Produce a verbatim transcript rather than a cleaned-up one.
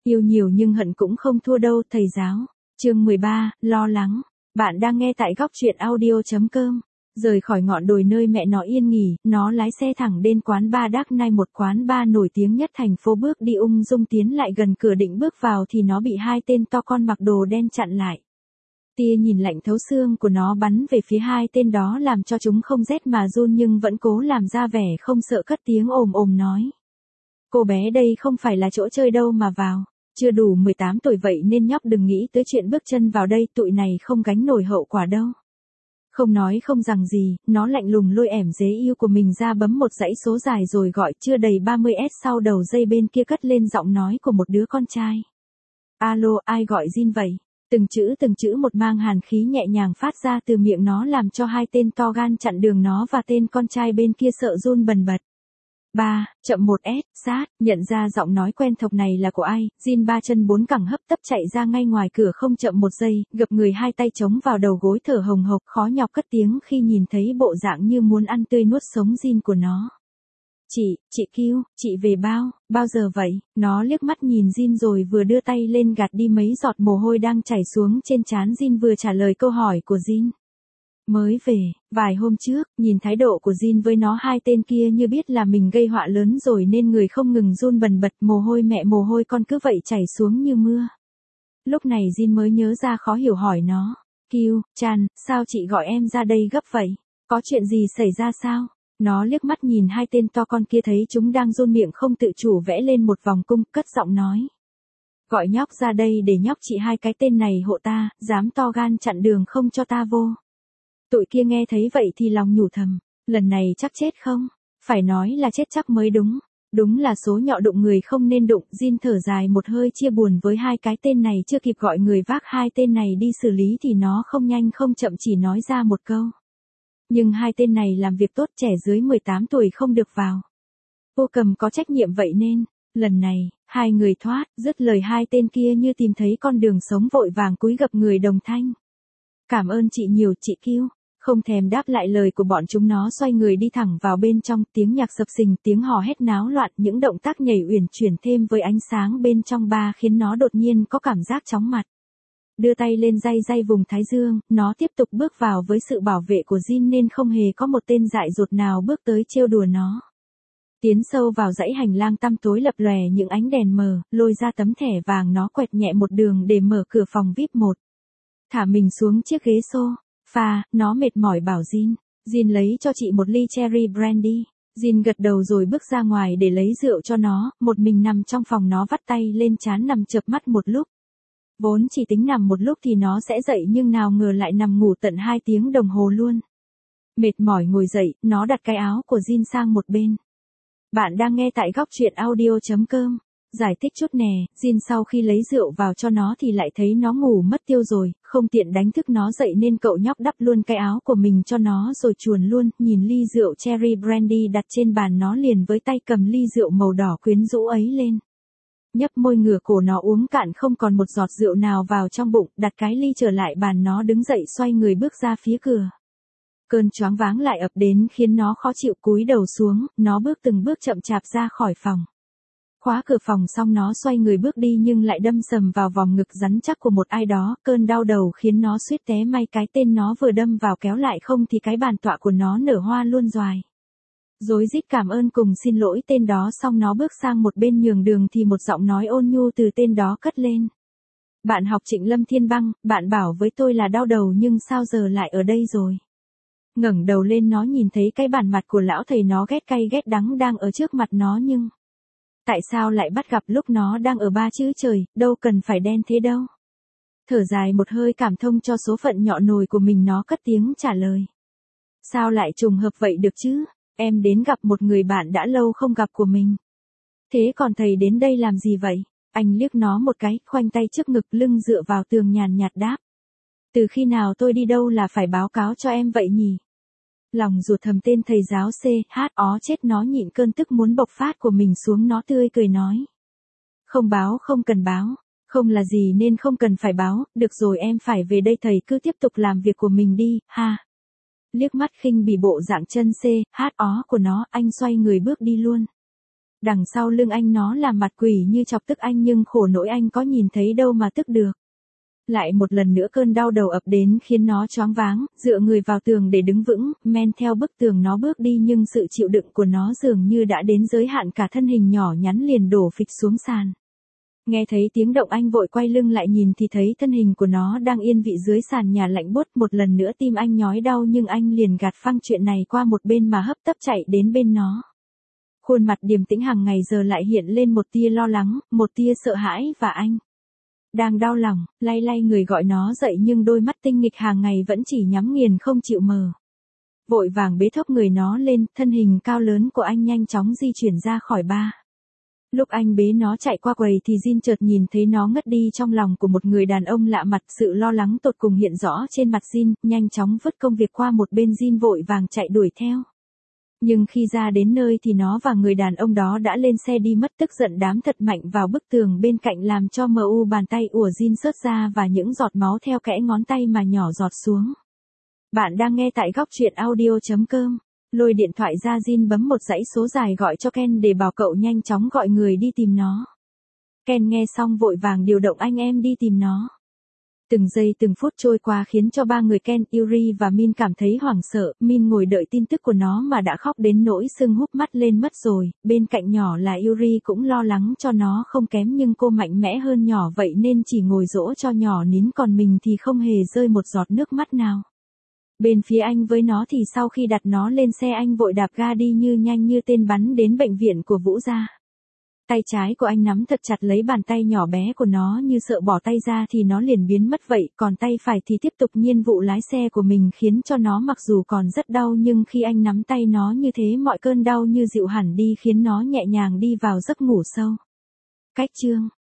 Yêu nhiều nhưng hận cũng không thua đâu thầy giáo. Chương mười ba, lo lắng. Bạn đang nghe tại góc truyện audio chấm com. Rời khỏi ngọn đồi nơi mẹ nó yên nghỉ, nó lái xe thẳng đến quán bar Dark Knight, một quán bar nổi tiếng nhất thành phố. Bước đi ung dung tiến lại gần cửa định bước vào thì nó bị hai tên to con mặc đồ đen chặn lại. Tia nhìn lạnh thấu xương của nó bắn về phía hai tên đó làm cho chúng không rét mà run, nhưng vẫn cố làm ra vẻ không sợ, cất tiếng ồm ồm nói: "Cô bé, đây không phải là chỗ chơi đâu mà vào. Chưa đủ mười tám tuổi vậy nên nhóc đừng nghĩ tới chuyện bước chân vào đây, tụi này không gánh nổi hậu quả đâu." Không nói không rằng gì, nó lạnh lùng lôi ẻm dế yêu của mình ra bấm một dãy số dài rồi gọi. Chưa đầy ba mươi s sau đầu dây bên kia cất lên giọng nói của một đứa con trai. "Alo, ai gọi Jin vậy?" Từng chữ từng chữ một mang hàn khí nhẹ nhàng phát ra từ miệng nó làm cho hai tên to gan chặn đường nó và tên con trai bên kia sợ run bần bật. Ba, chậm một s, sát, nhận ra giọng nói quen thuộc này là của ai, Jin ba chân bốn cẳng hấp tấp chạy ra ngay ngoài cửa không chậm một giây, gập người hai tay chống vào đầu gối thở hồng hộc khó nhọc cất tiếng khi nhìn thấy bộ dạng như muốn ăn tươi nuốt sống Jin của nó. "Chị, chị Kiêu, chị về bao, bao giờ vậy?" Nó liếc mắt nhìn Jin rồi vừa đưa tay lên gạt đi mấy giọt mồ hôi đang chảy xuống trên trán Jin, vừa trả lời câu hỏi của Jin. "Mới về, vài hôm trước." Nhìn thái độ của Jin với nó, hai tên kia như biết là mình gây họa lớn rồi nên người không ngừng run bần bật, mồ hôi mẹ mồ hôi con cứ vậy chảy xuống như mưa. Lúc này Jin mới nhớ ra khó hiểu hỏi nó: "Kiêu, Chan, sao chị gọi em ra đây gấp vậy? Có chuyện gì xảy ra sao?" Nó liếc mắt nhìn hai tên to con kia thấy chúng đang run miệng không tự chủ vẽ lên một vòng cung, cất giọng nói: "Gọi nhóc ra đây để nhóc chị hai cái tên này hộ ta, dám to gan chặn đường không cho ta vô." Tụi kia nghe thấy vậy thì lòng nhủ thầm, lần này chắc chết không? Phải nói là chết chắc mới đúng. Đúng là số nhọ đụng người không nên đụng. Jin thở dài một hơi chia buồn với hai cái tên này, chưa kịp gọi người vác hai tên này đi xử lý thì nó không nhanh không chậm chỉ nói ra một câu: "Nhưng hai tên này làm việc tốt, trẻ dưới mười tám tuổi không được vào. Cô cầm có trách nhiệm vậy nên, lần này, hai người thoát." Dứt lời hai tên kia như tìm thấy con đường sống vội vàng cúi gập người đồng thanh: "Cảm ơn chị nhiều, chị Kiêu." Không thèm đáp lại lời của bọn chúng, nó xoay người đi thẳng vào bên trong, tiếng nhạc sập sình, tiếng hò hét náo loạn, những động tác nhảy uyển chuyển thêm với ánh sáng bên trong bar khiến nó đột nhiên có cảm giác chóng mặt. Đưa tay lên day day vùng thái dương, nó tiếp tục bước vào với sự bảo vệ của Jin nên không hề có một tên dại dột nào bước tới trêu đùa nó. Tiến sâu vào dãy hành lang tăm tối lập lòe những ánh đèn mờ, lôi ra tấm thẻ vàng, nó quẹt nhẹ một đường để mở cửa phòng vi ai pi một. Thả mình xuống chiếc ghế sofa, nó mệt mỏi bảo Jin: "Jin lấy cho chị một ly cherry brandy." Jin gật đầu rồi bước ra ngoài để lấy rượu cho nó. Một mình nằm trong phòng, nó vắt tay lên trán nằm chợp mắt một lúc. Vốn chỉ tính nằm một lúc thì nó sẽ dậy, nhưng nào ngờ lại nằm ngủ tận hai tiếng đồng hồ luôn. Mệt mỏi ngồi dậy, nó đặt cái áo của Jin sang một bên. Bạn đang nghe tại góc truyện audio chấm com. Giải thích chút nè, Jin sau khi lấy rượu vào cho nó thì lại thấy nó ngủ mất tiêu rồi, không tiện đánh thức nó dậy nên cậu nhóc đắp luôn cái áo của mình cho nó rồi chuồn luôn. Nhìn ly rượu cherry brandy đặt trên bàn, nó liền với tay cầm ly rượu màu đỏ quyến rũ ấy lên. Nhấp môi ngửa cổ nó uống cạn không còn một giọt rượu nào vào trong bụng, đặt cái ly trở lại bàn, nó đứng dậy xoay người bước ra phía cửa. Cơn choáng váng lại ập đến khiến nó khó chịu, cúi đầu xuống, nó bước từng bước chậm chạp ra khỏi phòng. Khóa cửa phòng xong nó xoay người bước đi nhưng lại đâm sầm vào vòng ngực rắn chắc của một ai đó, cơn đau đầu khiến nó suýt té, may cái tên nó vừa đâm vào kéo lại, không thì cái bàn tọa của nó nở hoa luôn rồi. Rối rít cảm ơn cùng xin lỗi tên đó xong nó bước sang một bên nhường đường thì một giọng nói ôn nhu từ tên đó cất lên: "Bạn học Trịnh Lâm Thiên Băng, bạn bảo với tôi là đau đầu nhưng sao giờ lại ở đây rồi?" Ngẩng đầu lên nó nhìn thấy cái bản mặt của lão thầy nó ghét cay ghét đắng đang ở trước mặt nó, nhưng tại sao lại bắt gặp lúc nó đang ở ba chứ trời, đâu cần phải đen thế đâu. Thở dài một hơi cảm thông cho số phận nhọ nồi của mình, nó cất tiếng trả lời: "Sao lại trùng hợp vậy được chứ, em đến gặp một người bạn đã lâu không gặp của mình." "Thế còn thầy đến đây làm gì vậy?" Anh liếc nó một cái, khoanh tay trước ngực, lưng dựa vào tường nhàn nhạt đáp: "Từ khi nào tôi đi đâu là phải báo cáo cho em vậy nhỉ?" Lòng ruột thầm tên thầy giáo C H ó chết, nó nhịn cơn tức muốn bộc phát của mình xuống, nó tươi cười nói: "Không báo, không cần báo, không là gì nên không cần phải báo, được rồi em phải về đây, thầy cứ tiếp tục làm việc của mình đi, ha." Liếc mắt khinh bỉ bộ dạng chân C H ó của nó, anh xoay người bước đi luôn. Đằng sau lưng anh nó là mặt quỷ như chọc tức anh nhưng khổ nỗi anh có nhìn thấy đâu mà tức được. Lại một lần nữa cơn đau đầu ập đến khiến nó choáng váng, dựa người vào tường để đứng vững, men theo bức tường nó bước đi nhưng sự chịu đựng của nó dường như đã đến giới hạn, cả thân hình nhỏ nhắn liền đổ phịch xuống sàn. Nghe thấy tiếng động anh vội quay lưng lại nhìn thì thấy thân hình của nó đang yên vị dưới sàn nhà lạnh buốt. Một lần nữa tim anh nhói đau nhưng anh liền gạt phăng chuyện này qua một bên mà hấp tấp chạy đến bên nó. Khuôn mặt điềm tĩnh hàng ngày giờ lại hiện lên một tia lo lắng, một tia sợ hãi và anh đang đau lòng, lay lay người gọi nó dậy nhưng đôi mắt tinh nghịch hàng ngày vẫn chỉ nhắm nghiền không chịu mở. Vội vàng bế thốc người nó lên, thân hình cao lớn của anh nhanh chóng di chuyển ra khỏi ba. Lúc anh bế nó chạy qua quầy thì Jin chợt nhìn thấy nó ngất đi trong lòng của một người đàn ông lạ mặt, sự lo lắng tột cùng hiện rõ trên mặt Jin, nhanh chóng vứt công việc qua một bên. Jin vội vàng chạy đuổi theo. Nhưng khi ra đến nơi thì nó và người đàn ông đó đã lên xe đi mất, tức giận đám thật mạnh vào bức tường bên cạnh làm cho mờ u bàn tay của Jin xớt ra và những giọt máu theo kẽ ngón tay mà nhỏ giọt xuống. Bạn đang nghe tại góc truyện audio chấm com. Lôi điện thoại ra, Jin bấm một dãy số dài gọi cho Ken để bảo cậu nhanh chóng gọi người đi tìm nó. Ken nghe xong vội vàng điều động anh em đi tìm nó. Từng giây từng phút trôi qua khiến cho ba người Ken, Yuri và Min cảm thấy hoảng sợ. Min ngồi đợi tin tức của nó mà đã khóc đến nỗi sưng húp mắt lên mất rồi. Bên cạnh nhỏ là Yuri cũng lo lắng cho nó không kém nhưng cô mạnh mẽ hơn nhỏ vậy nên chỉ ngồi dỗ cho nhỏ nín, còn mình thì không hề rơi một giọt nước mắt nào. Bên phía anh với nó thì sau khi đặt nó lên xe anh vội đạp ga đi như nhanh như tên bắn đến bệnh viện của Vũ gia. Tay trái của anh nắm thật chặt lấy bàn tay nhỏ bé của nó như sợ bỏ tay ra thì nó liền biến mất vậy, còn tay phải thì tiếp tục nhiên vụ lái xe của mình khiến cho nó mặc dù còn rất đau nhưng khi anh nắm tay nó như thế mọi cơn đau như dịu hẳn đi khiến nó nhẹ nhàng đi vào giấc ngủ sâu. Cách chương